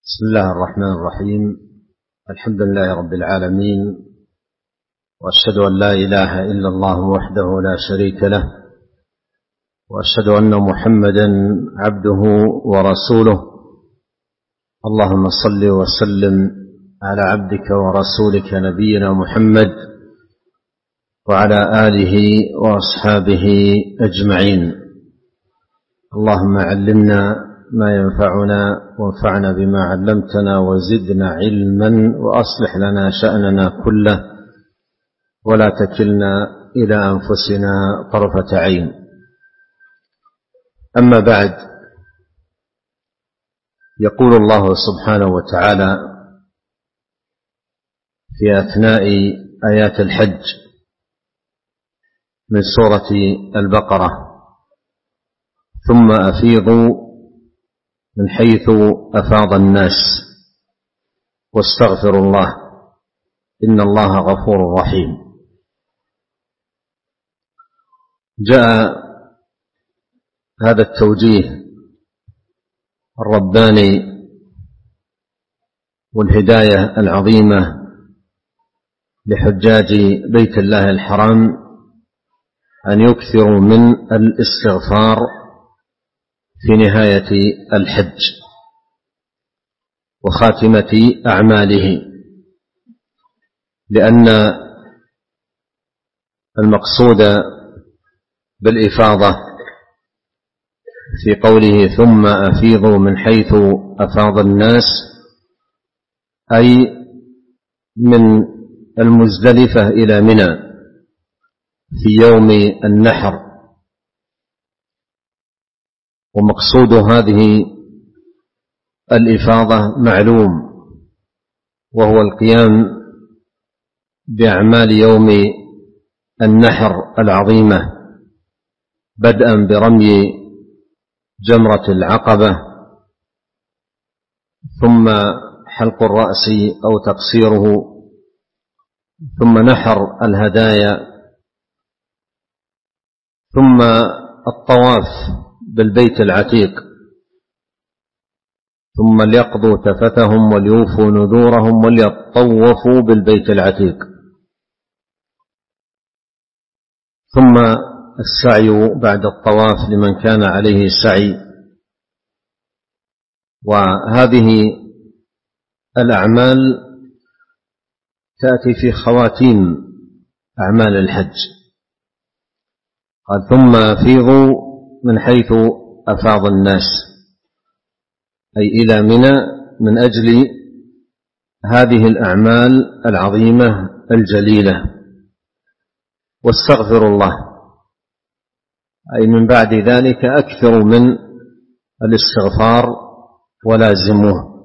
بسم الله الرحمن الرحيم. الحمد لله رب العالمين، وأشهد أن لا إله إلا الله وحده لا شريك له، وأشهد أن محمدا عبده ورسوله. اللهم صل وسلم على عبدك ورسولك نبينا محمد وعلى آله وأصحابه أجمعين. اللهم علمنا ما ينفعنا وانفعنا بما علمتنا وزدنا علما وأصلح لنا شأننا كله ولا تكلنا إلى أنفسنا طرفة عين. أما بعد، يقول الله سبحانه وتعالى في أثناء آيات الحج من سورة البقرة: ثم أفيضوا من حيث أفاض الناس واستغفروا الله إن الله غفور رحيم. جاء هذا التوجيه الرباني والهداية العظيمة لحجاج بيت الله الحرام أن يكثروا من الاستغفار في نهاية الحج وخاتمة أعماله، لأن المقصود بالإفاضة في قوله ثم أفيضوا من حيث أفاض الناس أي من المزدلفة إلى منى في يوم النحر. ومقصود هذه الإفاضة معلوم، وهو القيام بأعمال يوم النحر العظيمة، بدءا برمي جمرة العقبة، ثم حلق الرأس أو تقصيره، ثم نحر الهدايا، ثم الطواف بالبيت العتيق، ثم ليقضوا تفتهم وليوفوا نذورهم وليطوفوا بالبيت العتيق، ثم السعي بعد الطواف لمن كان عليه سعي. وهذه الأعمال تأتي في خواتيم أعمال الحج. قال ثم أفيضوا من حيث أفاض الناس أي إلى منى من أجل هذه الأعمال العظيمة الجليلة. واستغفروا الله أي من بعد ذلك أكثروا من الاستغفار ولازموه.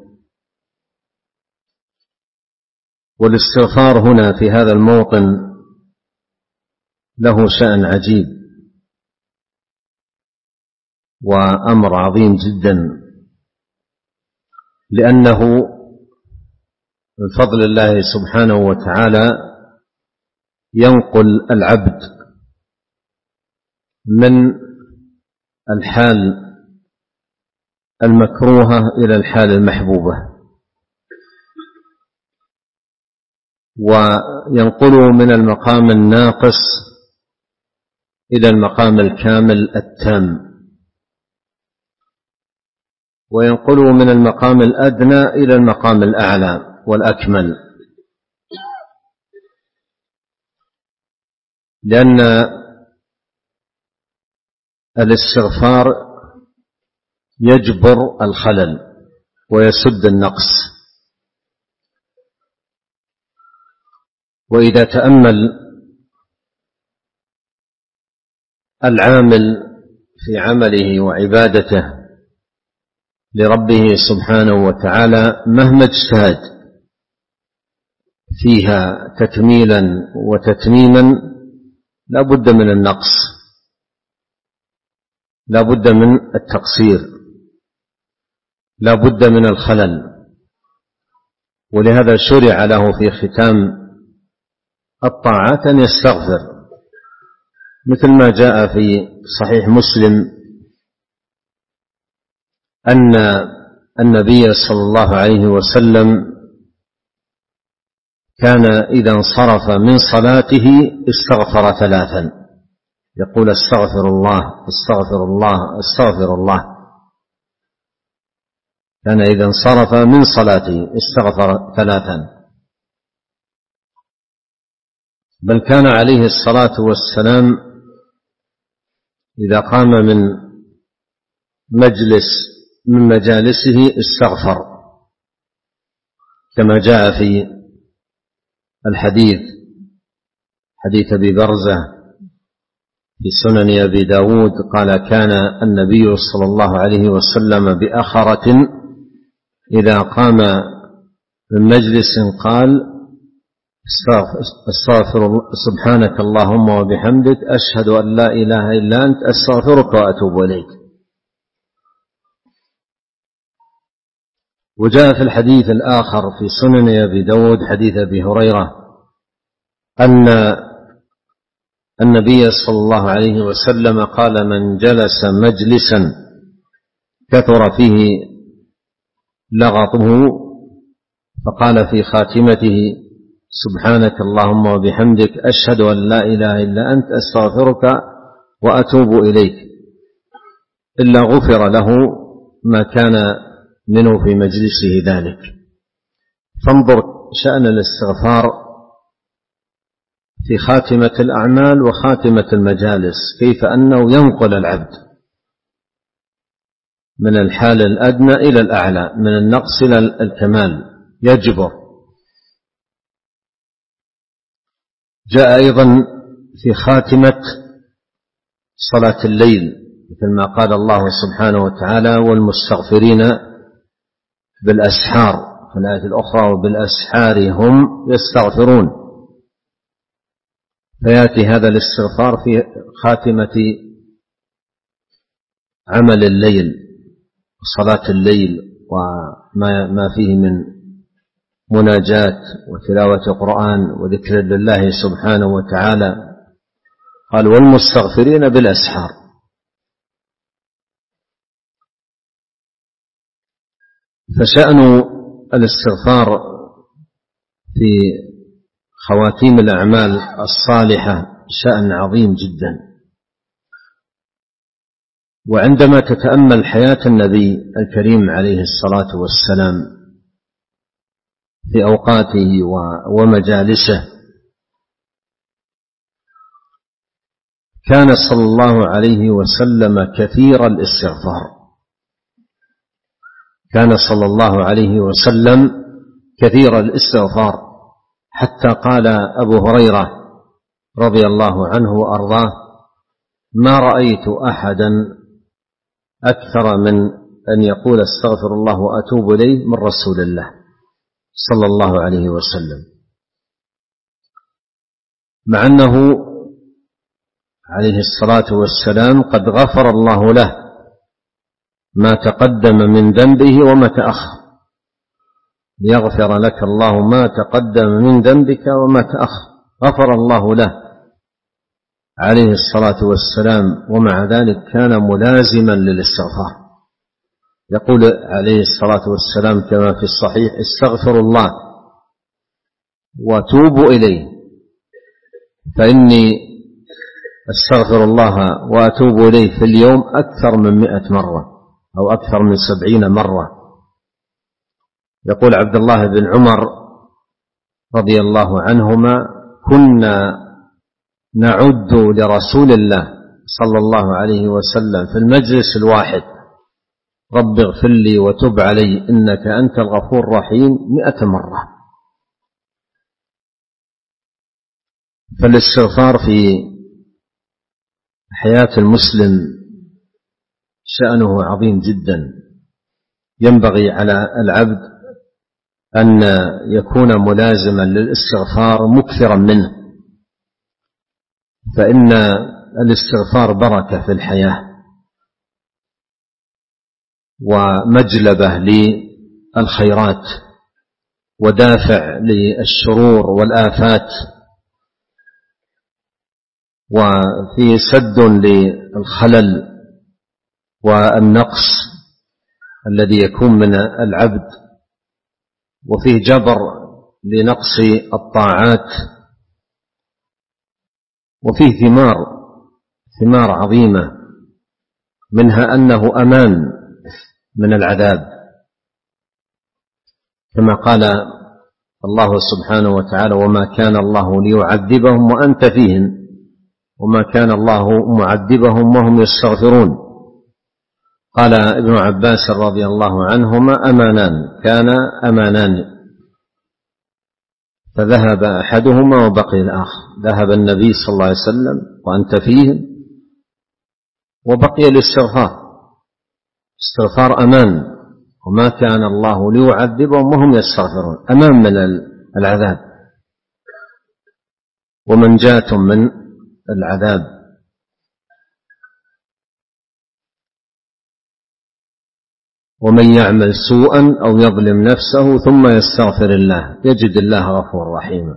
والاستغفار هنا في هذا الموطن له شأن عجيب وأمر عظيم جدا، لأنه من فضل الله سبحانه وتعالى ينقل العبد من الحال المكروهة إلى الحال المحبوبة، وينقله من المقام الناقص إلى المقام الكامل التام، وينقله من المقام الأدنى إلى المقام الأعلى والأكمل. لأن الاستغفار يجبر الخلل ويسد النقص. وإذا تأمل العامل في عمله وعبادته لربه سبحانه وتعالى مهما اجتهد فيها تكميلا وتتميما لا بد من النقص، لا بد من التقصير، لا بد من الخلل. ولهذا شرع له في ختام الطاعات أن يستغفر، مثل ما جاء في صحيح مسلم أن النبي صلى الله عليه وسلم كان إذا انصرف من صلاته استغفر ثلاثا، يقول استغفر الله استغفر الله استغفر الله. كان إذا انصرف من صلاته استغفر ثلاثا. بل كان عليه الصلاة والسلام إذا قام من مجلس من مجالسه استغفر، كما جاء في الحديث حديث أبي برزة في سنن أبي داود قال كان النبي صلى الله عليه وسلم بأخرة إذا قام من مجلس قال استغفر الله سبحانك اللهم وبحمدك أشهد أن لا إله إلا أنت أستغفرك وأتوب إليك. وجاء في الحديث الآخر في سنن أبي داود حديث أبي هريرة أن النبي صلى الله عليه وسلم قال من جلس مجلسا كثر فيه لغطه فقال في خاتمته سبحانك اللهم وبحمدك أشهد أن لا إله إلا أنت أستغفرك وأتوب إليك إلا غفر له ما كان منه في مجلسه ذلك. فانظر شأن الاستغفار في خاتمة الأعمال وخاتمة المجالس، كيف أنه ينقل العبد من الحال الأدنى إلى الأعلى، من النقص إلى الكمال، يجبر. جاء أيضا في خاتمة صلاة الليل مثل ما قال الله سبحانه وتعالى والمستغفرين بالأسحار في الآية الأخرى وبالأسحار هم يستغفرون. فيأتي هذا الاستغفار في خاتمة عمل الليل صلاة الليل وما فيه من مناجاة وتلاوة قرآن وذكر لله سبحانه وتعالى. قال والمستغفرين بالأسحار. فشأن الاستغفار في خواتيم الأعمال الصالحة شأن عظيم جدا. وعندما تتأمل حياة النبي الكريم عليه الصلاة والسلام في أوقاته ومجالسه كان صلى الله عليه وسلم كثير الاستغفار. كان صلى الله عليه وسلم كثير الاستغفار حتى قال أبو هريرة رضي الله عنه وأرضاه ما رأيت أحدا أكثر من أن يقول استغفر الله وأتوب إليه من رسول الله صلى الله عليه وسلم، مع أنه عليه الصلاة والسلام قد غفر الله له ما تقدم من ذنبه وما تأخر. ليغفر لك الله ما تقدم من ذنبك وما تأخر، غفر الله له عليه الصلاة والسلام، ومع ذلك كان ملازما للاستغفار. يقول عليه الصلاة والسلام كما في الصحيح استغفر الله وتوبوا إليه فإني استغفر الله وأتوب إليه في اليوم أكثر من 100 مرة أو أكثر من 70 مرة. يقول عبد الله بن عمر رضي الله عنهما كنا نعد لرسول الله صلى الله عليه وسلم في المجلس الواحد رب اغفر لي وتب علي إنك أنت الغفور الرحيم 100 مرة. فالاستغفار في حياة المسلم شأنه عظيم جدا. ينبغي على العبد أن يكون ملازما للاستغفار مكثرا منه، فإن الاستغفار بركة في الحياة ومجلبة للخيرات ودافع للشرور والآفات، وفي سد للخلل والنقص الذي يكون من العبد، وفيه جبر لنقص الطاعات، وفيه ثمار عظيمة، منها أنه أمان من العذاب، كما قال الله سبحانه وتعالى: وما كان الله ليعذبهم وأنت فيهم وما كان الله معذبهم وهم يستغفرون. قال ابن عباس رضي الله عنهما: كان أمانان فذهب أحدهما وبقي الآخر. ذهب النبي صلى الله عليه وسلم وأنت فيهم، وبقي الاستغفار أمان، وما كان الله ليعذبهم وهم يستغفرون، أمان من العذاب ومنجاة من العذاب. ومن يعمل سوءا أو يظلم نفسه ثم يستغفر الله يجد الله غفورا رحيما.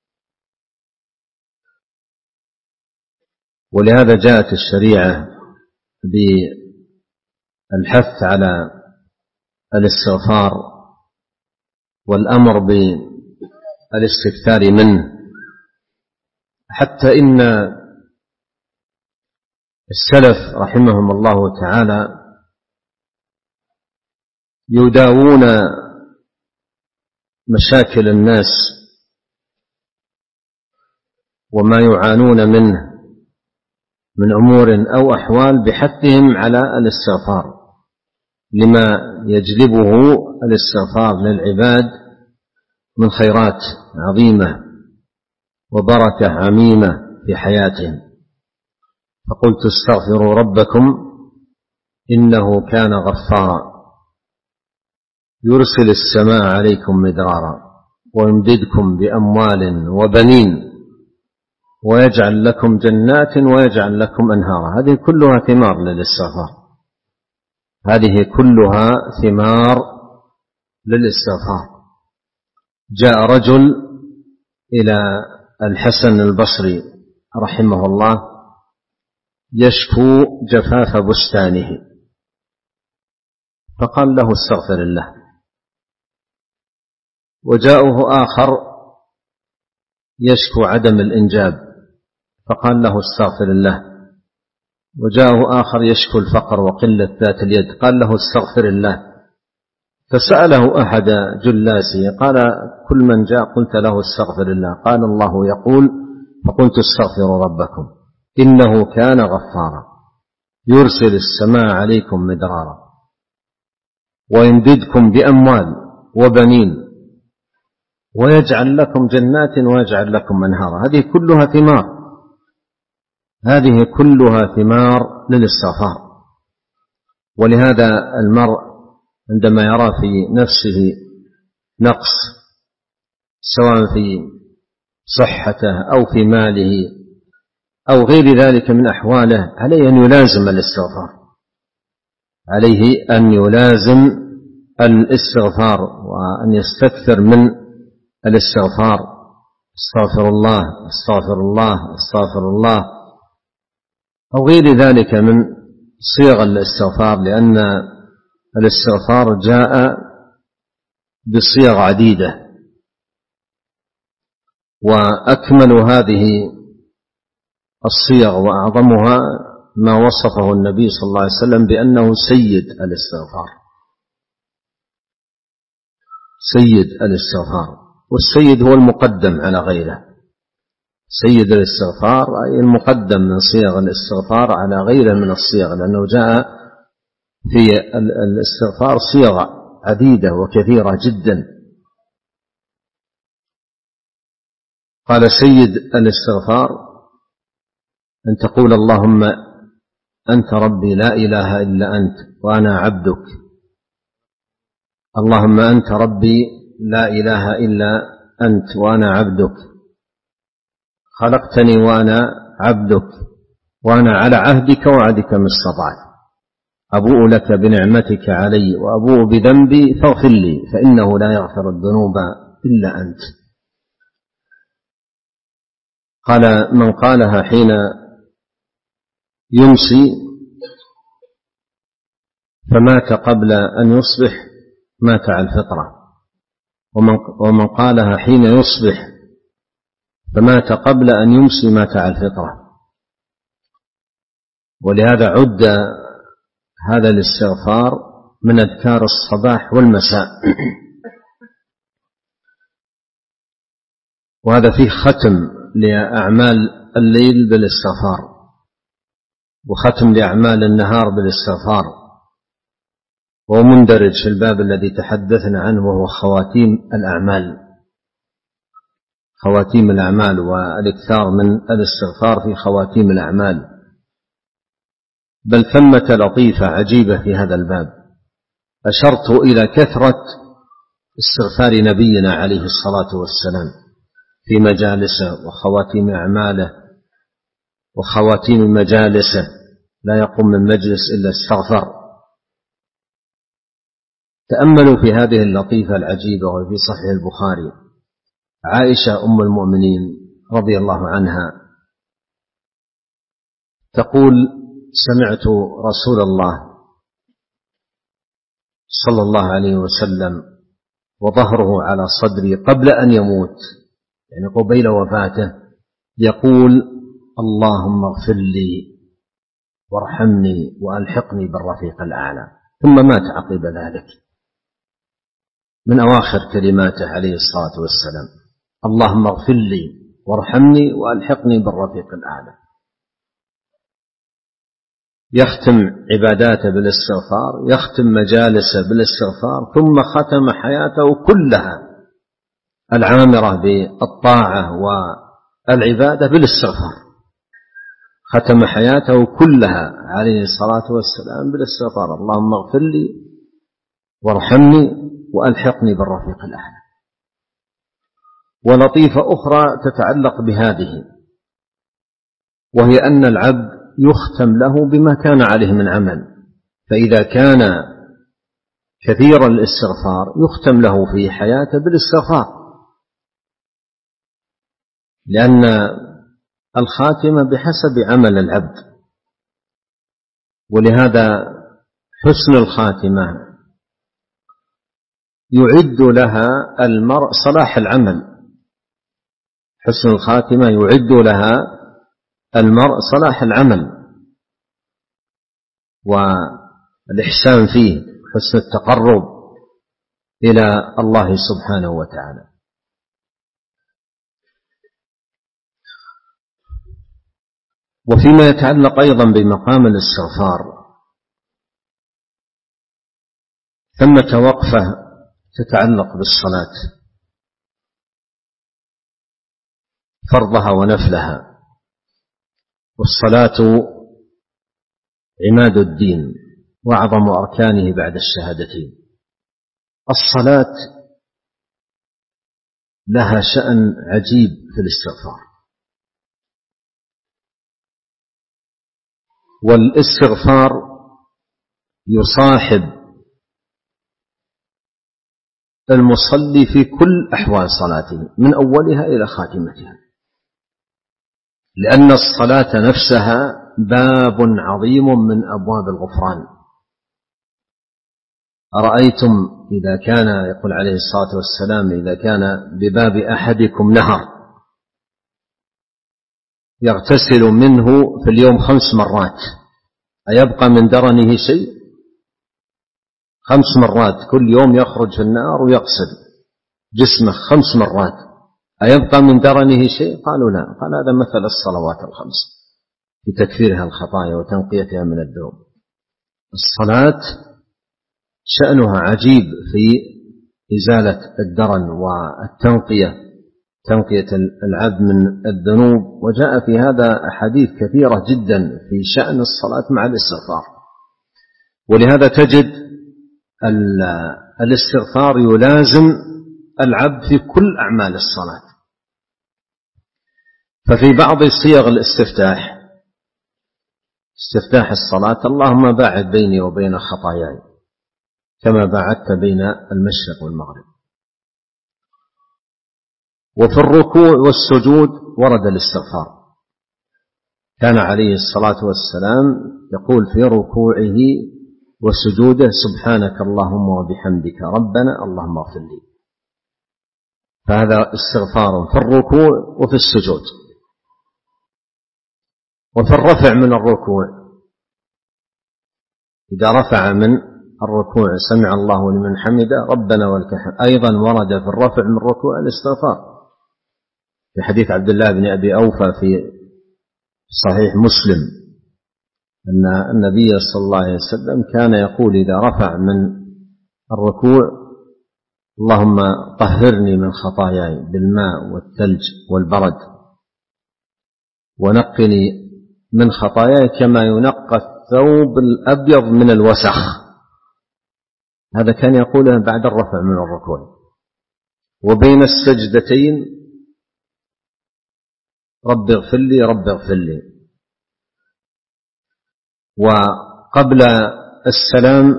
ولهذا جاءت الشريعة بالحث على الاستغفار والأمر بالاستكثار منه، حتى إن السلف رحمهم الله تعالى يداوون مشاكل الناس وما يعانون منه من أمور أو أحوال بحثهم على الاستغفار، لما يجلبه الاستغفار للعباد من خيرات عظيمة وبركة عميمة في حياتهم. فقلت استغفروا ربكم إنه كان غفارا يرسل السماء عليكم مدرارا ويمددكم بأموال وبنين ويجعل لكم جنات ويجعل لكم أنهارا. هذه كلها ثمار للاستغفار، هذه كلها ثمار للاستغفار. جاء رجل إلى الحسن البصري رحمه الله يشكو جفاف بستانه، فقال له استغفر الله. وجاءه آخر يشكو عدم الإنجاب، فقال له استغفر الله. وجاءه آخر يشكو الفقر وقلة ذات اليد، قال له استغفر الله. فسأله أحد جلاسه قال: كل من جاء قلت له استغفر الله، قال: الله يقول: فقلت استغفروا ربكم إنه كان غفارا يرسل السماء عليكم مدرارا ويمددكم بأموال وبنين ويجعل لكم جنات ويجعل لكم أنهارا. هذه كلها ثمار للاستغفار. ولهذا المرء عندما يرى في نفسه نقص، سواء في صحته أو في ماله أو غير ذلك من أحواله، عليه أن يلازم الاستغفار، وأن يستكثر من الاستغفار. استغفر الله استغفر الله استغفر الله، أو غير ذلك من صيغ الاستغفار، لأن الاستغفار جاء بصيغ عديدة، وأكمل هذه الصيغ وأعظمها ما وصفه النبي صلى الله عليه وسلم بأنه سيد الاستغفار. والسيد هو المقدم على غيره. سيد الاستغفار أي المقدم من صيغ الاستغفار على غيره من الصيغ، لأنه جاء في الاستغفار صيغ عديدة وكثيرة جدا. قال: سيد الاستغفار أن تقول: اللهم أنت ربي لا إله إلا أنت وأنا عبدك. اللهم أنت ربي لا إله إلا أنت وأنا عبدك، خلقتني وأنا عبدك، وأنا على عهدك ووعدك ما استطعت، أبوء لك بنعمتك علي وأبوء بذنبي فاغفر لي فإنه لا يغفر الذنوب إلا أنت. قال: من قالها حين يمسي فمات قبل أن يصبح مات على الفطرة، ومن قالها حين يصبح فمات قبل أن يمسي مات على الفطرة. ولهذا عد هذا الاستغفار من أذكار الصباح والمساء، وهذا فيه ختم لأعمال الليل بالاستغفار، وختم لأعمال النهار بالاستغفار، ومندرج في الباب الذي تحدثنا عنه وهو خواتيم الأعمال والإكثار من الاستغفار في خواتيم الأعمال. بل ثمة لطيفة عجيبة في هذا الباب، أشرت إلى كثرة استغفار نبينا عليه الصلاة والسلام في مجالسه وخواتيم أعماله وخواتيم مجالسه، لا يقوم من مجلس إلا استغفر. تأملوا في هذه اللطيفة العجيبة وفي صحيح البخاري. عائشة أم المؤمنين رضي الله عنها تقول: سمعت رسول الله صلى الله عليه وسلم وظهره على صدري قبل أن يموت، يعني قبيل وفاته، يقول: اللهم اغفر لي وارحمني وألحقني بالرفيق الأعلى. ثم مات عقب ذلك، من أواخر كلماته عليه الصلاة والسلام: اللهم اغفر لي وارحمني وألحقني بالرفيق الأعلى. يختم عباداته بالاستغفار، يختم مجالسه بالاستغفار، ثم ختم حياته كلها العامرة بالطاعة والعبادة بالاستغفار. ختم حياته كلها عليه الصلاة والسلام بالاستغفار: اللهم اغفر لي وارحمني وألحقني بالرفيق الأعلى. ولطيفة أخرى تتعلق بهذه، وهي أن العبد يختم له بما كان عليه من عمل، فإذا كان كثير الاستغفار يختم له في حياته بالاستغفار، لأن الخاتمة بحسب عمل العبد. ولهذا حسن الخاتمة يعد لها المرء صلاح العمل، حسن الخاتمة يعد لها المرء صلاح العمل والإحسان فيه، حسن التقرب إلى الله سبحانه وتعالى. وفيما يتعلق أيضا بمقام الاستغفار، ثمة وقفة تتعلق بالصلاة، فرضها ونفلها. والصلاة عماد الدين وأعظم أركانه بعد الشهادتين. الصلاة لها شأن عجيب في الاستغفار، والاستغفار يصاحب المصلي في كل أحوال صلاته من أولها إلى خاتمتها، لأن الصلاة نفسها باب عظيم من أبواب الغفران. أرأيتم إذا كان، يقول عليه الصلاة والسلام: إذا كان بباب أحدكم نهر يغتسل منه في اليوم 5 مرات، أيبقى من درنه شيء؟ 5 مرات كل يوم يخرج في النار ويغسل جسمه 5 مرات، أيبقى من درنه شيء؟ قالوا لا. قال: هذا مثل الصلوات الخمس في تكفيرها الخطايا وتنقيتها من الذنوب. الصلاة شأنها عجيب في إزالة الدرن والتنقية، تنقية العبد من الذنوب. وجاء في هذا أحاديث كثيرة جدا في شأن الصلاة مع الاستغفار. ولهذا تجد الاستغفار يلازم العبد في كل أعمال الصلاة. ففي بعض صيغ الاستفتاح، استفتاح الصلاة: اللهم باعد بيني وبين خطاياي كما باعدت بين المشرق والمغرب. وفي الركوع والسجود ورد الاستغفار، كان عليه الصلاة والسلام يقول في ركوعه: وسجوده سبحانك اللهم وبحمدك ربنا اللهم اغفر لي. فهذا استغفار في الركوع وفي السجود. وفي الرفع من الركوع، إذا رفع من الركوع سمع الله لمن حمده ربنا ولك الحمد، أيضا ورد في الرفع من الركوع الاستغفار في حديث عبد الله بن أبي أوفى في صحيح مسلم أن النبي صلى الله عليه وسلم كان يقول إذا رفع من الركوع اللهم طهرني من خطاياي بالماء والثلج والبرد ونقني من خطاياي كما ينقى الثوب الأبيض من الوسخ. هذا كان يقوله بعد الرفع من الركوع. وبين السجدتين رب اغفر لي رب اغفر لي. وقبل السلام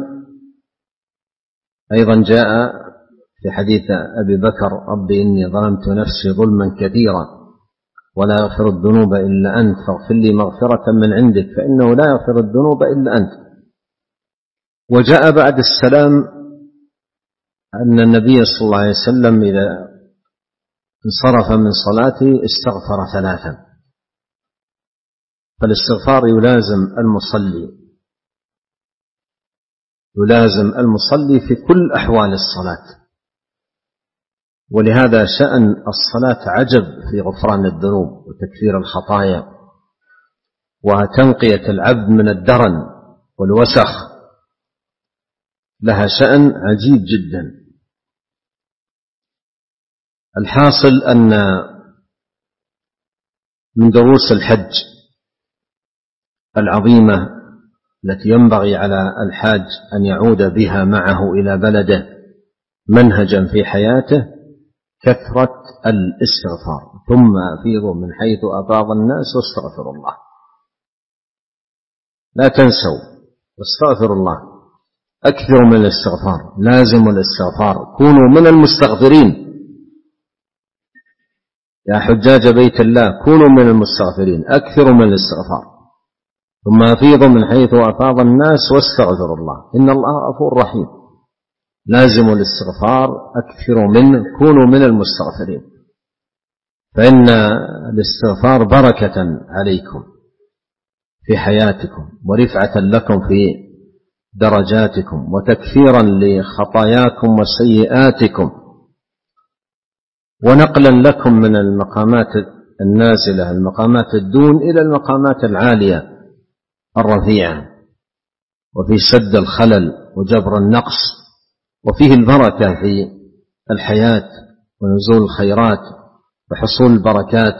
أيضا جاء في حديث أبي بكر رب إني ظلمت نفسي ظلما كثيرا ولا يغفر الذنوب إلا أنت فاغفر لي مغفرة من عندك فإنه لا يغفر الذنوب إلا أنت. وجاء بعد السلام أن النبي صلى الله عليه وسلم إذا انصرف من صلاته استغفر 3. فالاستغفار يلازم المصلي في كل أحوال الصلاة. ولهذا شأن الصلاة عجب في غفران الذنوب وتكفير الخطايا وتنقية العبد من الدرن والوسخ، لها شأن عجيب جدا. الحاصل أن من دروس الحج العظيمة التي ينبغي على الحاج أن يعود بها معه إلى بلده منهجا في حياته كثرة الاستغفار. ثم أفيضوا من حيث أفاض الناس واستغفروا الله. لا تنسوا واستغفروا الله، أكثروا من الاستغفار، لازموا الاستغفار، كونوا من المستغفرين يا حجاج بيت الله، كونوا من المستغفرين، أكثروا من الاستغفار. ثم أفيضوا من حيث أفاض الناس واستغفروا الله إن الله غفور رحيم. لازموا الاستغفار، أكثروا منه، كونوا من المستغفرين، فإن الاستغفار بركة عليكم في حياتكم ورفعة لكم في درجاتكم وتكفيرا لخطاياكم وسيئاتكم ونقلا لكم من المقامات النازلة المقامات الدون إلى المقامات العالية الرفيعة، وفي سد الخلل وجبر النقص، وفيه البركة في الحياة ونزول الخيرات وحصول البركات.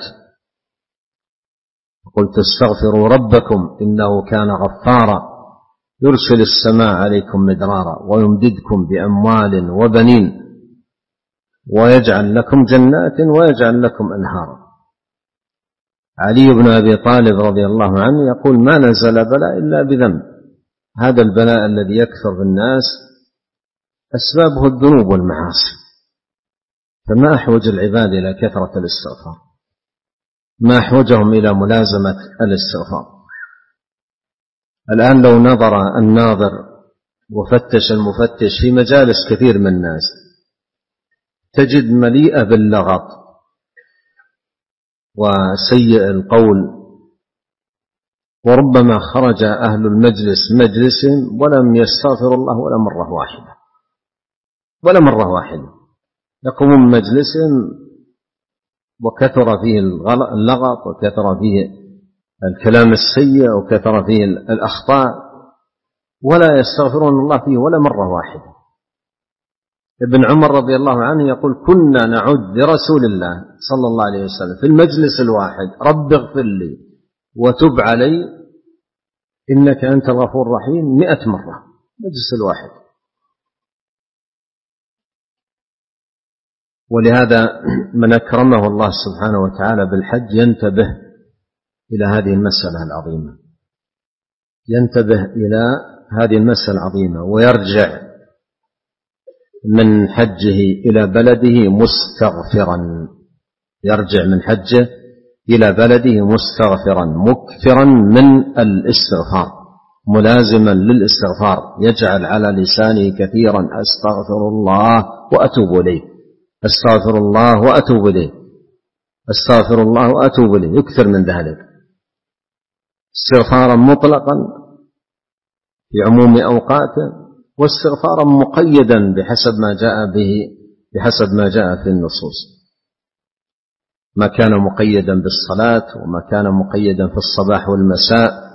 قلت استغفروا ربكم إنه كان غفارا يرسل السماء عليكم مدرارا ويمددكم بأموال وبنين ويجعل لكم جنات ويجعل لكم أنهارا. علي بن أبي طالب رضي الله عنه يقول ما نزل بلاء إلا بذنب. هذا البلاء الذي يكثر بالناس أسبابه الذنوب والمعاصي، فما أحوج العباد إلى كثرة الاستغفار، ما أحوجهم إلى ملازمة الاستغفار. الآن لو نظر الناظر وفتش المفتش في مجالس كثير من الناس تجد مليئة باللغط وسيء القول، وربما خرج أهل المجلس مجلسهم ولم يستغفر الله ولا مرة واحدة يقومون مجلسهم وكثر فيه اللغط وكثر فيه الكلام السيء وكثر فيه الأخطاء ولا يستغفرون الله فيه ولا مرة واحدة. ابن عمر رضي الله عنه يقول كنا نعد لرسول الله صلى الله عليه وسلم في المجلس الواحد رب اغفر لي وتب علي إنك أنت الغفور الرحيم 100 مرة مجلس الواحد. ولهذا من أكرمه الله سبحانه وتعالى بالحج ينتبه إلى هذه المسألة العظيمة، ينتبه إلى هذه المسألة العظيمة ويرجع من حجه إلى بلده مستغفرا، يرجع من حجه إلى بلده مستغفرا مكثرا من الاستغفار. ملازما للاستغفار، يجعل على لسانه كثيرا أستغفر الله وأتوب إليه، أستغفر الله وأتوب إليه، أستغفر الله وأتوب إليه، يكثر من ذلك استغفارا مطلقا في عموم أوقاته، واستغفارا مقيدا بحسب ما جاء في النصوص، ما كان مقيدا بالصلاة، وما كان مقيدا في الصباح والمساء،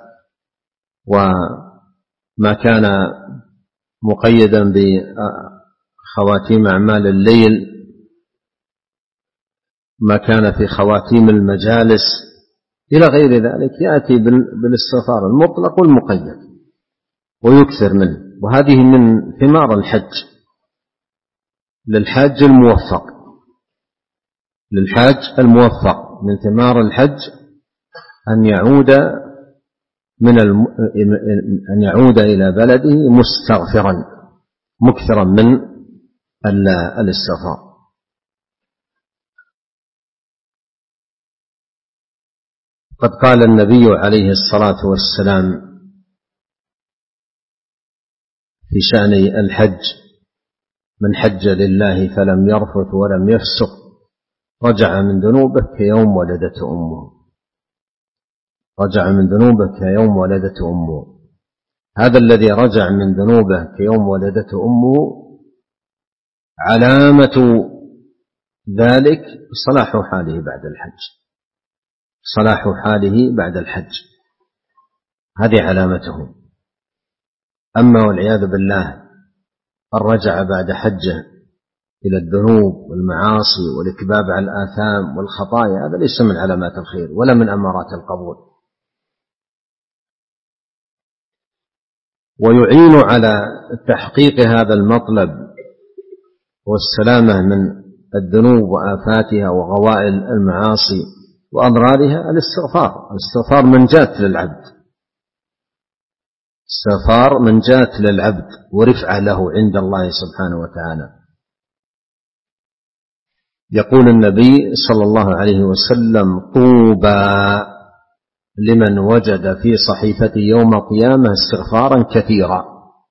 وما كان مقيدا بخواتيم أعمال الليل، ما كان في خواتيم المجالس إلى غير ذلك، يأتي بالاستغفار المطلق والمقيد ويكثر منه. وهذه من ثمار الحج للحاج الموفق، من ثمار الحج أن يعود إلى بلده مستغفرا مكثرا من الاستغفار. قد قال النبي عليه الصلاة والسلام في شأن الحج: من حج لله فلم يرفث ولم يفسق رجع من ذنوبه كيوم ولدته أمه، رجع من ذنوبه كيوم ولدته أمه. هذا الذي رجع من ذنوبه كيوم ولدته أمه علامة ذلك صلاح حاله بعد الحج، صلاح حاله بعد الحج، هذه علامته. أما والعياذ بالله أن رجع بعد حجه إلى الذنوب والمعاصي والإكباب على الآثام والخطايا، هذا ليس من علامات الخير ولا من أمارات القبول. ويعين على تحقيق هذا المطلب والسلامة من الذنوب وآفاتها وغوائل المعاصي وأضرارها الاستغفار منجاة للعبد، استغفار منجاة للعبد ورفعة له عند الله سبحانه وتعالى. يقول النبي صلى الله عليه وسلم: طوبى لمن وجد في صحيفته يوم القيامة استغفارا كثيرا.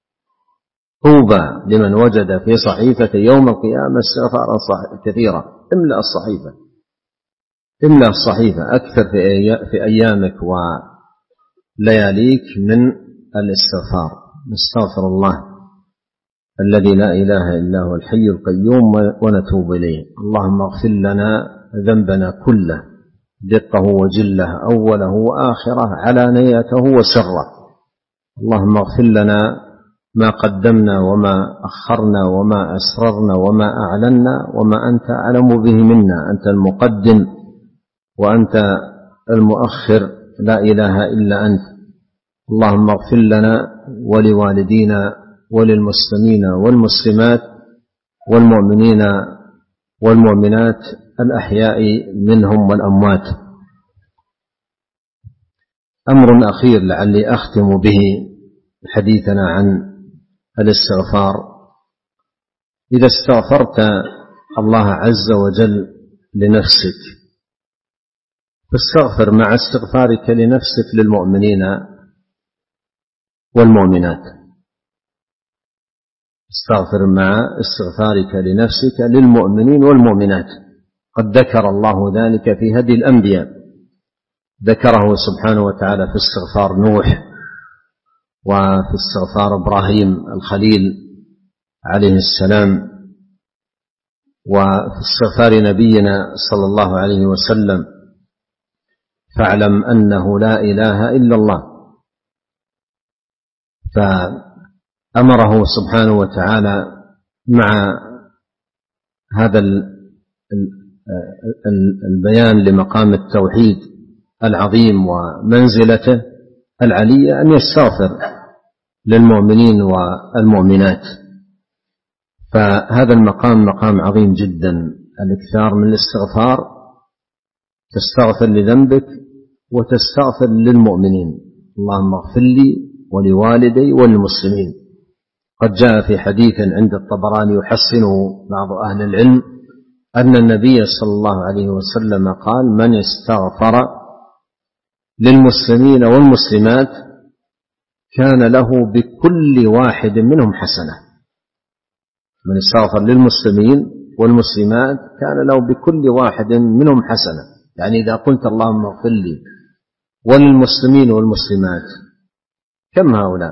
طوبى لمن وجد في صحيفته يوم القيامة استغفارا كثيرا. املأ الصحيفة، املأ الصحيفة أكثر في أيامك ولياليك من الاستغفار. نستغفر الله الذي لا إله إلا هو الحي القيوم ونتوب إليه. اللهم اغفر لنا ذنبنا كله، دقه وجله، أوله وآخره، علانيته وسره. اللهم اغفر لنا ما قدمنا وما أخرنا وما أسررنا وما أعلنا وما أنت أعلم به منا، أنت المقدم وأنت المؤخر، لا إله إلا أنت. اللهم اغفر لنا ولوالدينا وللمسلمين والمسلمات والمؤمنين والمؤمنات الأحياء منهم والأموات. أمر أخير لعلي أختم به حديثنا عن الاستغفار: إذا استغفرت الله عز وجل لنفسك فاستغفر مع استغفارك لنفسك للمؤمنين والمؤمنات، استغفر مع استغفارك لنفسك للمؤمنين والمؤمنات. قد ذكر الله ذلك في هدي الأنبياء، ذكره سبحانه وتعالى في استغفار نوح، وفي استغفار إبراهيم الخليل عليه السلام، وفي استغفار نبينا صلى الله عليه وسلم: فاعلم أنه لا إله إلا الله. فأمره سبحانه وتعالى مع هذا البيان لمقام التوحيد العظيم ومنزلته العلية أن يستغفر للمؤمنين والمؤمنات. فهذا المقام مقام عظيم جدا، الإكثار من الاستغفار، تستغفر لذنبك وتستغفر للمؤمنين. اللهم اغفر لي ولوالدي وللمسلمين. قد جاء في حديث عند الطبراني يحسنه بعض أهل العلم أن النبي صلى الله عليه وسلم قال: من استغفر للمسلمين والمسلمات كان له بكل واحد منهم حسنة. من استغفر للمسلمين والمسلمات كان له بكل واحد منهم حسنة. يعني إذا قلت اللهم اغفر لي وللمسلمين والمسلمات، كم هؤلاء؟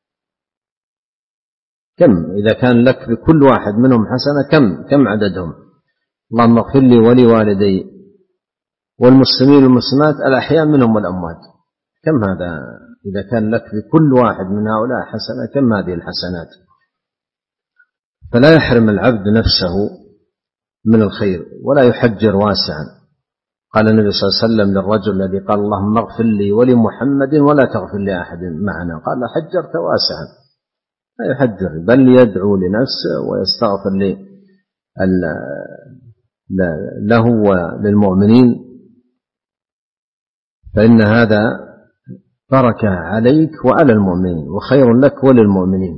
كم إذا كان لك بكل واحد منهم حسنة كم عددهم؟ اللهم اغفر لي ولوالدي والمسلمين والمسلمات الأحياء منهم والأموات، كم هذا؟ إذا كان لك بكل واحد من هؤلاء حسنة كم هذه الحسنات؟ فلا يحرم العبد نفسه من الخير ولا يحجر واسعا. قال النبي صلى الله عليه وسلم للرجل الذي قال اللهم اغفر لي ولمحمد ولا تغفر لأحد معنا، قال حجرت واسعا، لا يحجر، بل يدعو لنفسه ويستغفر له وللمؤمنين، فإن هذا بركة عليك وعلى المؤمنين وخير لك وللمؤمنين.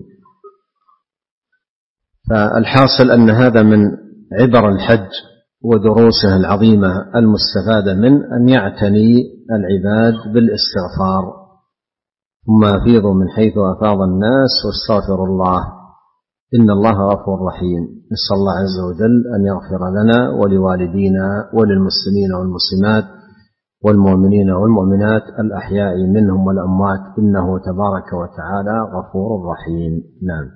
فالحاصل أن هذا من عبر الحج ودروسه العظيمة المستفادة من أن يعتني العباد بالاستغفار، ثم أفيضوا من حيث أفاض الناس واستغفروا الله إن الله غفور رحيم. نسأل الله عز وجل أن يغفر لنا ولوالدينا وللمسلمين والمسلمات والمؤمنين والمؤمنات الأحياء منهم والأموات إنه تبارك وتعالى غفور رحيم. نعم.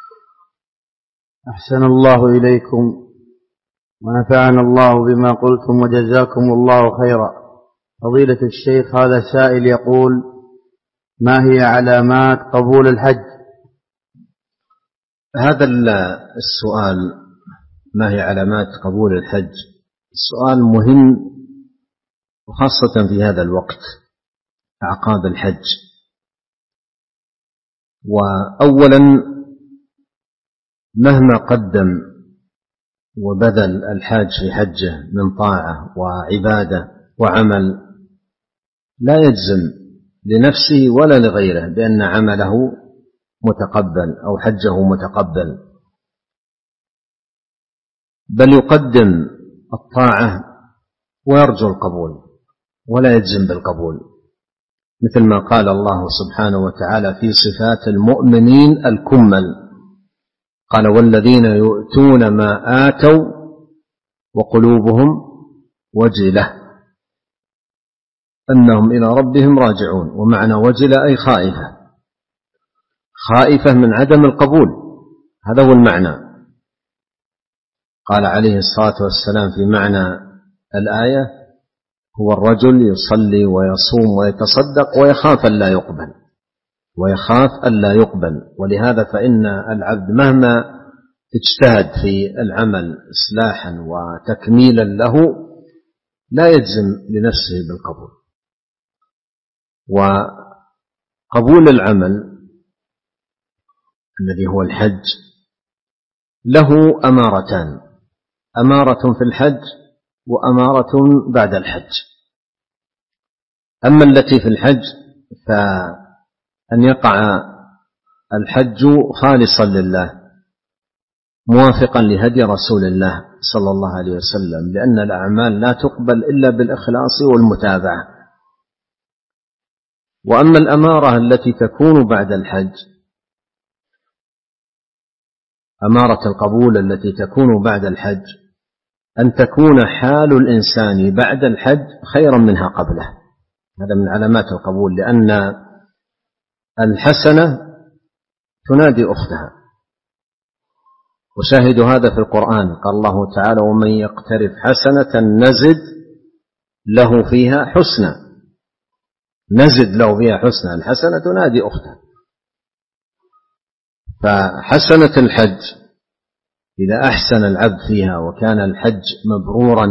أحسن الله إليكم ونفعنا الله بما قلتم وجزاكم الله خيرا. فضيلة الشيخ، هذا سائل يقول: ما هي علامات قبول الحج؟ هذا السؤال ما هي علامات قبول الحج سؤال مهم، وخاصة في هذا الوقت أعقاب الحج. وأولا مهما قدم وبذل الحاج في حجه من طاعة وعبادة وعمل لا يجزم لنفسه ولا لغيره بأن عمله متقبل أو حجه متقبل، بل يقدم الطاعة ويرجو القبول ولا يجزم بالقبول، مثل ما قال الله سبحانه وتعالى في صفات المؤمنين الكمل، قال: والذين يؤتون ما آتوا وقلوبهم وجلة أنهم إلى ربهم راجعون. ومعنى وجلة أي خائفة، خائفة من عدم القبول، هذا هو المعنى. قال عليه الصلاة والسلام في معنى الآية: هو الرجل يصلي ويصوم ويتصدق ويخاف ألا يقبل. ولهذا فإن العبد مهما اجتهد في العمل إصلاحا وتكميلا له لا يجزم لنفسه بالقبول. وقبول العمل الذي هو الحج له أمارتان: أمارة في الحج وأمارة بعد الحج. أما التي في الحج فأن يقع الحج خالصا لله موافقا لهدي رسول الله صلى الله عليه وسلم، لأن الأعمال لا تقبل إلا بالإخلاص والمتابعة. وأما الأمارة التي تكون بعد الحج، أمارة القبول التي تكون بعد الحج أن تكون حال الإنسان بعد الحج خيرا منها قبله، هذا من علامات القبول، لأن الحسنة تنادي أختها. وشاهد هذا في القرآن، قال الله تعالى: ومن يقترف حسنة نزد له فيها حسنى. نزد له فيها حسنى، الحسنة تنادي أختها. فحسنة الحج إذا أحسن العبد فيها وكان الحج مبرورا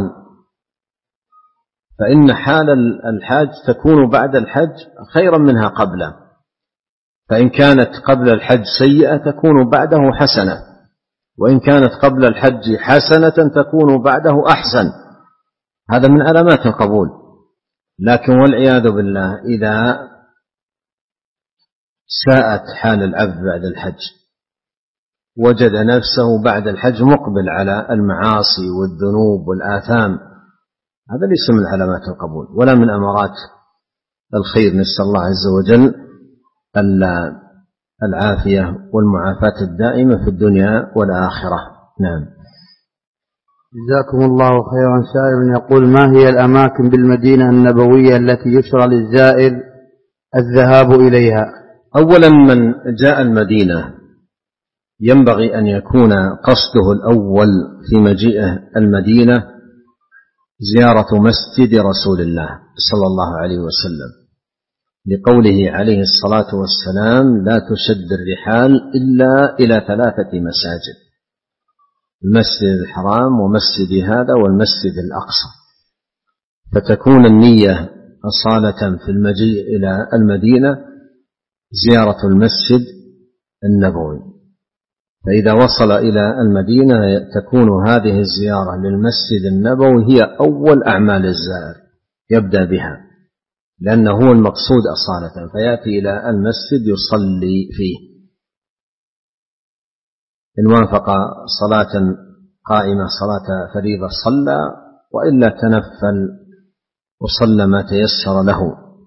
فإن حال الحاج تكون بعد الحج خيرا منها قبله، فإن كانت قبل الحج سيئة تكون بعده حسنة، وإن كانت قبل الحج حسنة تكون بعده أحسن. هذا من علامات القبول. لكن والعياذ بالله إذا ساءت حال العبد بعد الحج وجد نفسه بعد الحج مقبل على المعاصي والذنوب والآثام، هذا ليس من علامات القبول ولا من أمارات الخير. نسأل الله عز وجل العافية والمعافاة الدائمة في الدنيا والآخرة. نعم. جزاكم الله خيرا. سائل يقول: ما هي الأماكن بالمدينة النبوية التي يشرع للزائر الذهاب إليها؟ أولا، من جاء المدينة ينبغي أن يكون قصده الأول في مجيئه المدينة زيارة مسجد رسول الله صلى الله عليه وسلم، لقوله عليه الصلاة والسلام: لا تشد الرحال إلا إلى 3 مساجد: المسجد الحرام ومسجد هذا والمسجد الأقصى. فتكون النية أصالة في المجيء إلى المدينة زيارة المسجد النبوي، فإذا وصل إلى المدينة تكون هذه الزيارة للمسجد النبوي هي أول أعمال الزائر يبدأ بها، لأنه هو المقصود أصالة، فيأتي إلى المسجد يصلي فيه، إن وافق صلاة قائمة صلاة فريضة صلى، وإلا تنفل وصلى ما تيسر له.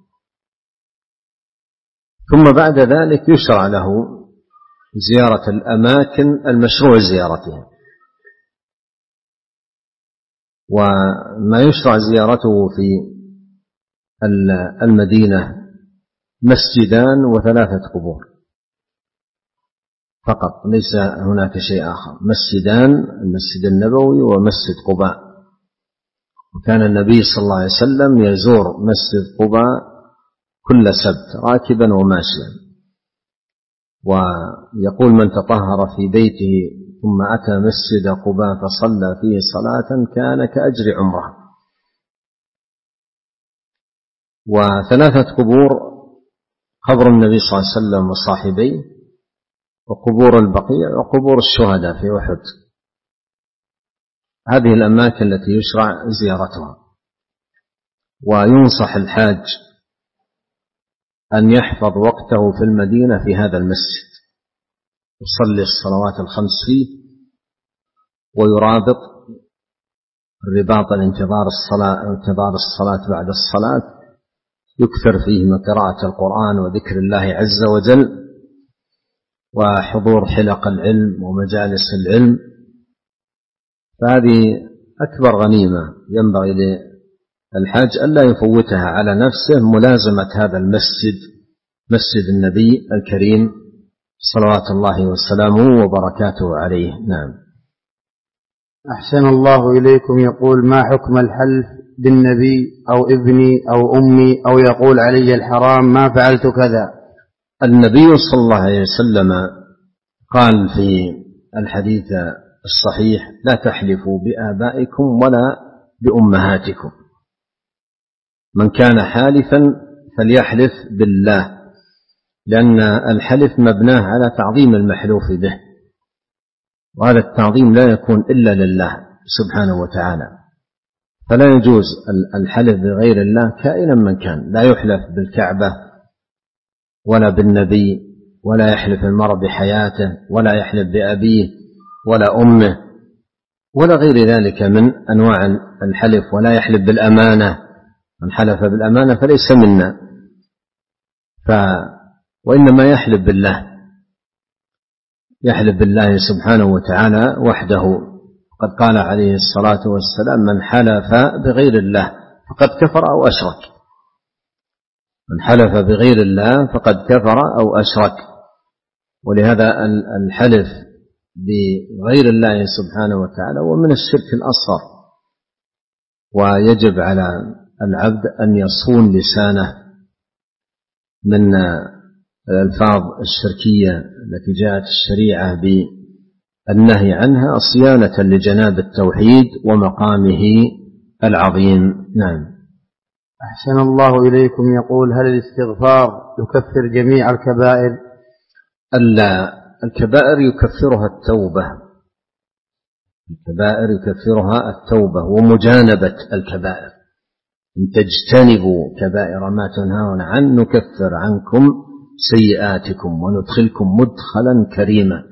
ثم بعد ذلك يشرع له زيارة الأماكن المشروع زيارتها، وما يشرع زيارته في المدينة مسجدان و3 قبور فقط، ليس هناك شيء آخر. مسجدان: المسجد النبوي ومسجد قباء، وكان النبي صلى الله عليه وسلم يزور مسجد قباء كل سبت راكبا وماشيا، ويقول: من تطهر في بيته ثم أتى مسجد قباء فصلى فيه صلاة كان كأجر عمره. و3 قبور: قبر النبي صلى الله عليه وسلم وصاحبيه، وقبور البقيع، وقبور الشهداء في أحد. هذه الأماكن التي يشرع زيارتها. وينصح الحاج أن يحفظ وقته في المدينة في هذا المسجد، يصلي الصلوات الخمس فيه، ويرابط الرباط الانتظار الصلاة بعد الصلاة، يكثر فيه من قراءة القرآن وذكر الله عز وجل، وحضور حلق العلم ومجالس العلم. فهذه أكبر غنيمة ينبغي للحاج ألا يفوتها على نفسه، ملازمة هذا المسجد، مسجد النبي الكريم صلوات الله وسلامه وبركاته عليه. نعم. أحسن الله إليكم. يقول: ما حكم الحلف بالنبي أو ابني أو أمي، أو يقول علي الحرام ما فعلت كذا؟ النبي صلى الله عليه وسلم قال في الحديث الصحيح: لا تحلفوا بآبائكم ولا بأمهاتكم، من كان حالفا فليحلف بالله، لأن الحلف مبناه على تعظيم المحلوف به، وهذا التعظيم لا يكون إلا لله سبحانه وتعالى، فلا يجوز الحلف بغير الله كائنا من كان. لا يحلف بالكعبة ولا بالنبي، ولا يحلف المرء بحياته، ولا يحلف بأبيه ولا أمه ولا غير ذلك من أنواع الحلف، ولا يحلف بالأمانة، من حلف بالأمانة فليس منا، وإنما يحلف بالله، يحلف بالله سبحانه وتعالى وحده. قد قال عليه الصلاة والسلام: من حلف بغير الله فقد كفر أو أشرك. من حلف بغير الله فقد كفر أو أشرك. ولهذا الحلف بغير الله سبحانه وتعالى ومن الشرك الأصغر، ويجب على العبد أن يصون لسانه من الألفاظ الشركية التي جاءت الشريعة بالنهي عنها، صيانة لجناب التوحيد ومقامه العظيم. نعم. أحسن الله إليكم. يقول: هل الاستغفار يكفر جميع الكبائر؟ الكبائر يكفرها التوبة، الكبائر يكفرها التوبة ومجانبة الكبائر. إن تجتنبوا كبائر ما تنهون عنه نكفر عنكم سيئاتكم وندخلكم مدخلا كريما.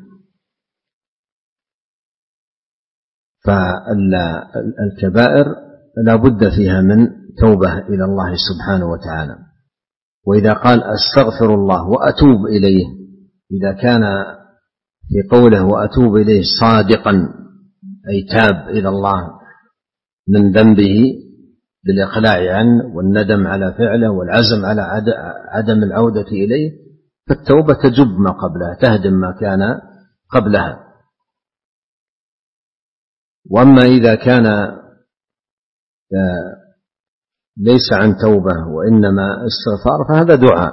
فالكبائر لا بد فيها من توبة إلى الله سبحانه وتعالى. وإذا قال أستغفر الله وأتوب إليه، إذا كان في قوله وأتوب إليه صادقا أي تاب إلى الله من ذنبه بالإقلاع عنه والندم على فعله والعزم على عدم العودة إليه، فالتوبة تجب ما قبلها، تهدم ما كان قبلها. وأما إذا كان ليس عن توبة وإنما استغفار فهذا دعاء،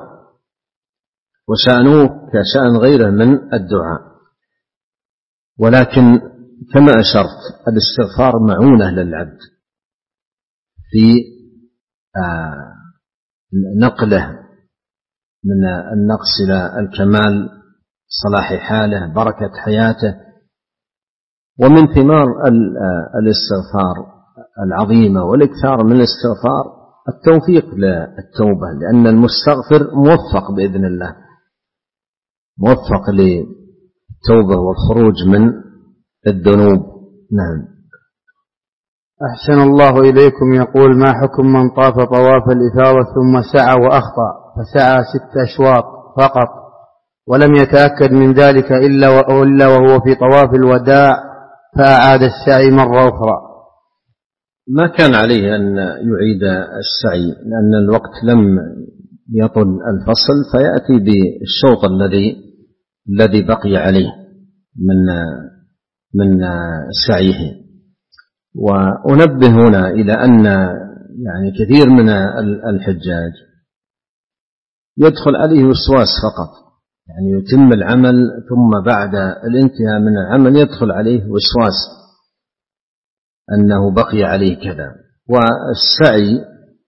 وشأنه كشأن غيره من الدعاء. ولكن كما أشرت الاستغفار معونة للعبد في نقله من النقص إلى الكمال، صلاح حاله، بركة حياته. ومن ثمار الاستغفار العظيمة والإكثار من الاستغفار التوفيق للتوبة، لأن المستغفر موفق بإذن الله، موفق للتوبة والخروج من الذنوب. نعم. أحسن الله إليكم. يقول: ما حكم من طاف طواف الإفاضة ثم سعى وأخطأ فسعى 6 أشواط فقط ولم يتأكد من ذلك إلا وهو في طواف الوداع فأعاد السعي مرة أخرى؟ ما كان عليه أن يعيد السعي، لأن الوقت لم يطل الفصل، فيأتي بالشوط الذي بقي عليه من سعيه. وأنبه هنا إلى أن يعني كثير من الحجاج يدخل عليه وسواس فقط، يعني يتم العمل ثم بعد الانتهاء من العمل يدخل عليه وسواس أنه بقي عليه كذا. والسعي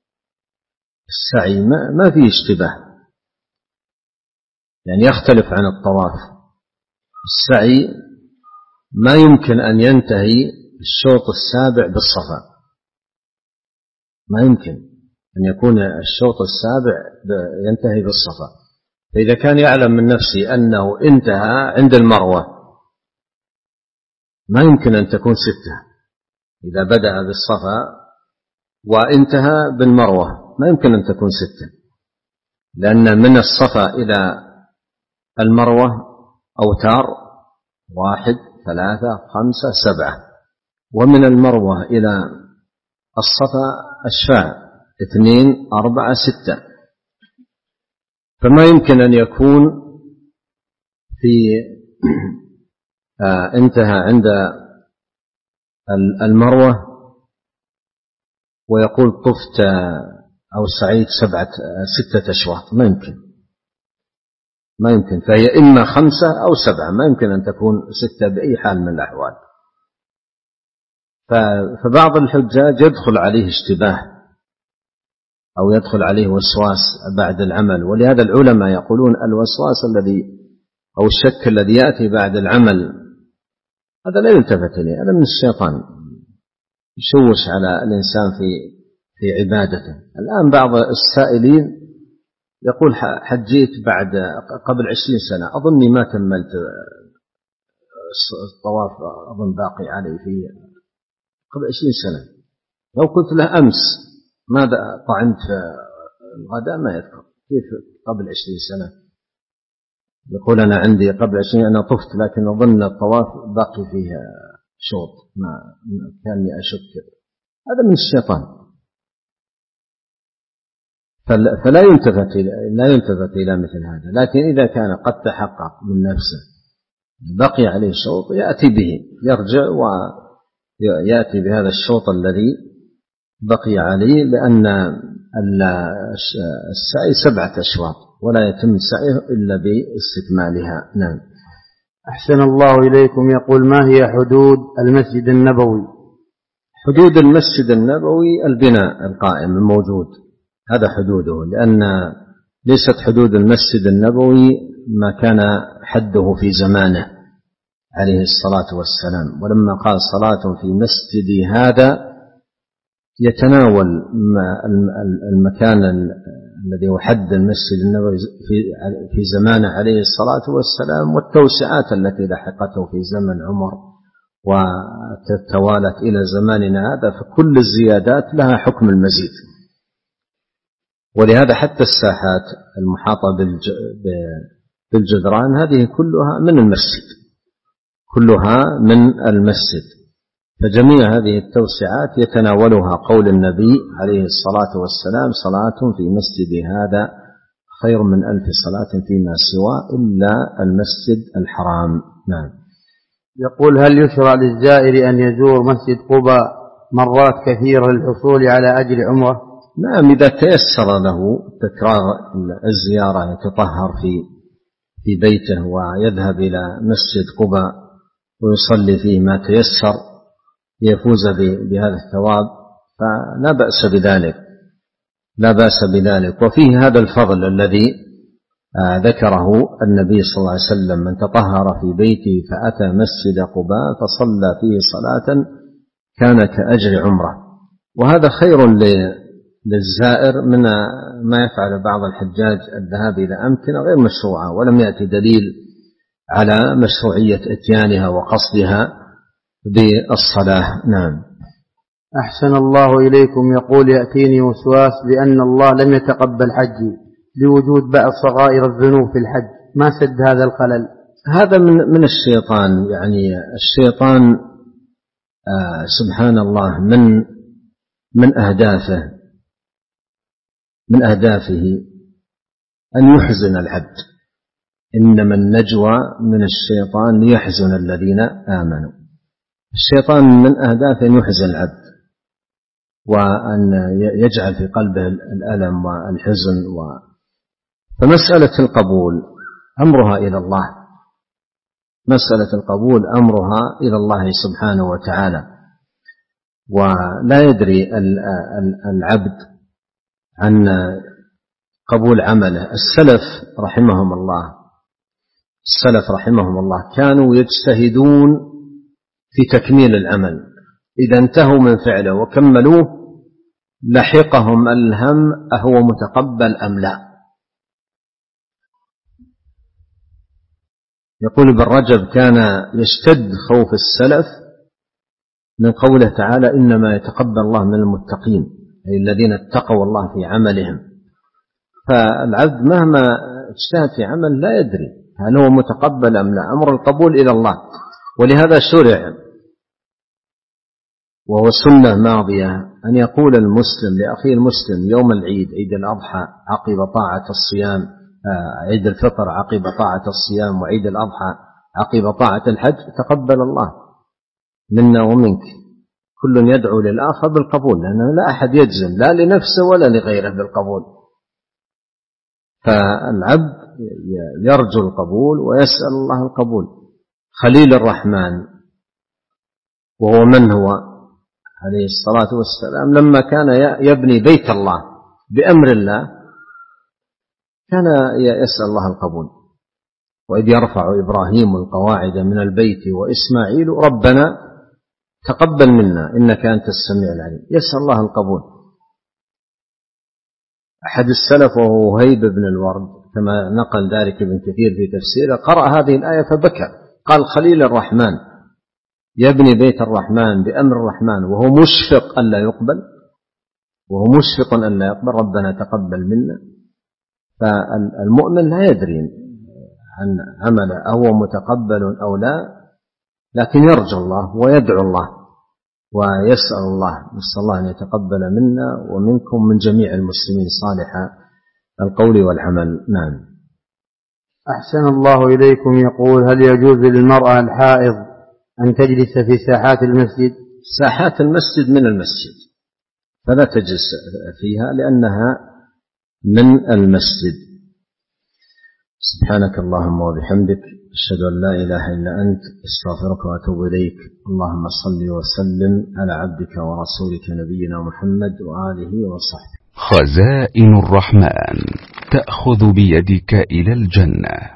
ما فيه اشتباه، يعني يختلف عن الطواف. السعي ما يمكن أن ينتهي الشوط السابع بالصفا، ما يمكن أن يكون الشوط السابع ينتهي بالصفا. فإذا كان يعلم من نفسه أنه انتهى عند المروة ما يمكن أن تكون 6. إذا بدأ بالصفا وانتهى بالمروة ما يمكن أن تكون 6، لأن من الصفا إلى المروة أوتار 1 3 5 7، ومن المروة إلى الصفا أشفاع 2 4 6. فما يمكن أن يكون في انتهى عند المروة ويقول طفت أو سعيت 6 أشواط، ما يمكن. فهي إما 5 أو 7، ما يمكن أن تكون 6 بأي حال من الأحوال. فبعض الحجاج يدخل عليه اشتباه أو يدخل عليه وسواس بعد العمل، ولهذا العلماء يقولون الوسواس الذي أو الشك الذي يأتي بعد العمل هذا لا يلتفت إليه، هذا من الشيطان يشوش على الإنسان في عبادته. الآن بعض السائلين يقول حجيت قبل 20 سنة، أظني ما كملت الطواف، أظن باقي علي في قبل 20 سنة. لو قلت له أمس ماذا طعمت في الغداء ما يذكر. كيف قبل 20 سنة؟ يقول أنا عندي قبل 20 أنا طفت، لكن أظن الطواف باقي فيها شوط، ما كان أشك. هذا من الشيطان. فلا يلتفت إلى مثل هذا. لكن إذا كان قد تحقق من نفسه بقي عليه شوط يأتي به، يرجع ويأتي بهذا الشوط الذي بقي عليه، لأن السعي 7 أشواط ولا يتم سعيه إلا باستكمالها. نعم. أحسن الله إليكم. يقول: ما هي حدود المسجد النبوي؟ حدود المسجد النبوي البناء القائم الموجود، هذا حدوده، لأن ليست حدود المسجد النبوي ما كان حده في زمانه عليه الصلاة والسلام. ولما قال صلاة في مسجدي هذا يتناول المكان الذي هو حد المسجد النبوي في زمانه عليه الصلاة والسلام، والتوسعات التي لحقته في زمن عمر وتوالت إلى زماننا هذا، فكل الزيادات لها حكم المزيد. ولهذا حتى الساحات المحاطة بالجدران هذه كلها من المسجد، كلها من المسجد. فجميع هذه التوسعات يتناولها قول النبي عليه الصلاة والسلام: صلاة في مسجد هذا خير من 1000 صلاة فيما سوى إلا المسجد الحرام. نعم. يقول: هل يشرع للزائر أن يزور مسجد قباء مرات كثيرة للحصول على أجر عمرة؟ نعم، إذا تيسر له تكرار الزيارة يتطهر في بيته ويذهب إلى مسجد قباء ويصلي فيه ما تيسر يفوز بهذا الثواب فلا بأس بذلك، لا بأس بذلك. وفيه هذا الفضل الذي ذكره النبي صلى الله عليه وسلم: من تطهر في بيته فأتى مسجد قباء فصلى فيه صلاة كان كأجر عمرة. وهذا خير للزائر من ما يفعل بعض الحجاج الذهاب إلى أمكنة غير مشروعة ولم يأتي دليل على مشروعية إتيانها وقصدها بالصلاة. نعم. أحسن الله إليكم. يقول: يأتيني وسواس بأن الله لم يتقبل حجي لوجود بعض صغائر الذنوب في الحج، ما سد هذا الخلل؟ هذا من الشيطان، يعني الشيطان سبحان الله من أهدافه أن يحزن العبد. إنما النجوى من الشيطان ليحزن الذين آمنوا. الشيطان من أهدافه أن يحزن العبد وأن يجعل في قلبه الألم والحزن. فمسألة القبول أمرها إلى الله، مسألة القبول أمرها إلى الله سبحانه وتعالى، ولا يدري العبد عن قبول عمله. السلف رحمهم الله كانوا يجتهدون في تكميل العمل، إذا انتهوا من فعله وكملوه لحقهم الهم أهو متقبل أم لا. يقول ابن رجب: كان يشتد خوف السلف من قوله تعالى: إنما يتقبل الله من المتقين، أي الذين اتقوا الله في عملهم. فالعبد مهما اجتهد في عمل لا يدري هل هو متقبل أم لا، أمر القبول إلى الله. ولهذا شرع وهو سنة ماضية أن يقول المسلم لأخيه المسلم يوم العيد، عيد الأضحى عقب طاعة الصيام، عيد الفطر عقب طاعة الصيام، وعيد الأضحى عقب طاعة الحج: تقبل الله منا ومنك. كل يدعو للآخر بالقبول، لأنه لا أحد يجزم لا لنفسه ولا لغيره بالقبول. فالعبد يرجو القبول ويسأل الله القبول. خليل الرحمن وهو من هو عليه الصلاة والسلام لما كان يبني بيت الله بأمر الله كان يسأل الله القبول. وإذ يرفع إبراهيم القواعد من البيت وإسماعيل ربنا تقبل منا إنك أنت السميع العليم، يسأل الله القبول. أحد السلف وهو وهيب بن الورد كما نقل ذلك ابن كثير في تفسيره قرأ هذه الآية فبكى، قال: خليل الرحمن يبني بيت الرحمن بأمر الرحمن وهو مشفق ألا يقبل، ربنا تقبل منا. فالمؤمن لا يدري عن عمله أهو متقبل أو لا، لكن يرجو الله ويدعو الله ويسأل الله، نسأل الله أن يتقبل منا ومنكم من جميع المسلمين صالح القول والعمل. نعم. أحسن الله إليكم. يقول: هل يجوز للمرأة الحائض أن تجلس في ساحات المسجد؟ ساحات المسجد من المسجد، فلا تجلس فيها لأنها من المسجد. سبحانك اللهم وبحمدك، أشهد أن لا إله إلا أنت، استغفرك وأتوب إليك. اللهم صل وسلم على عبدك ورسولك نبينا محمد وآله وصحبه. خزائن الرحمن تأخذ بيدك إلى الجنة.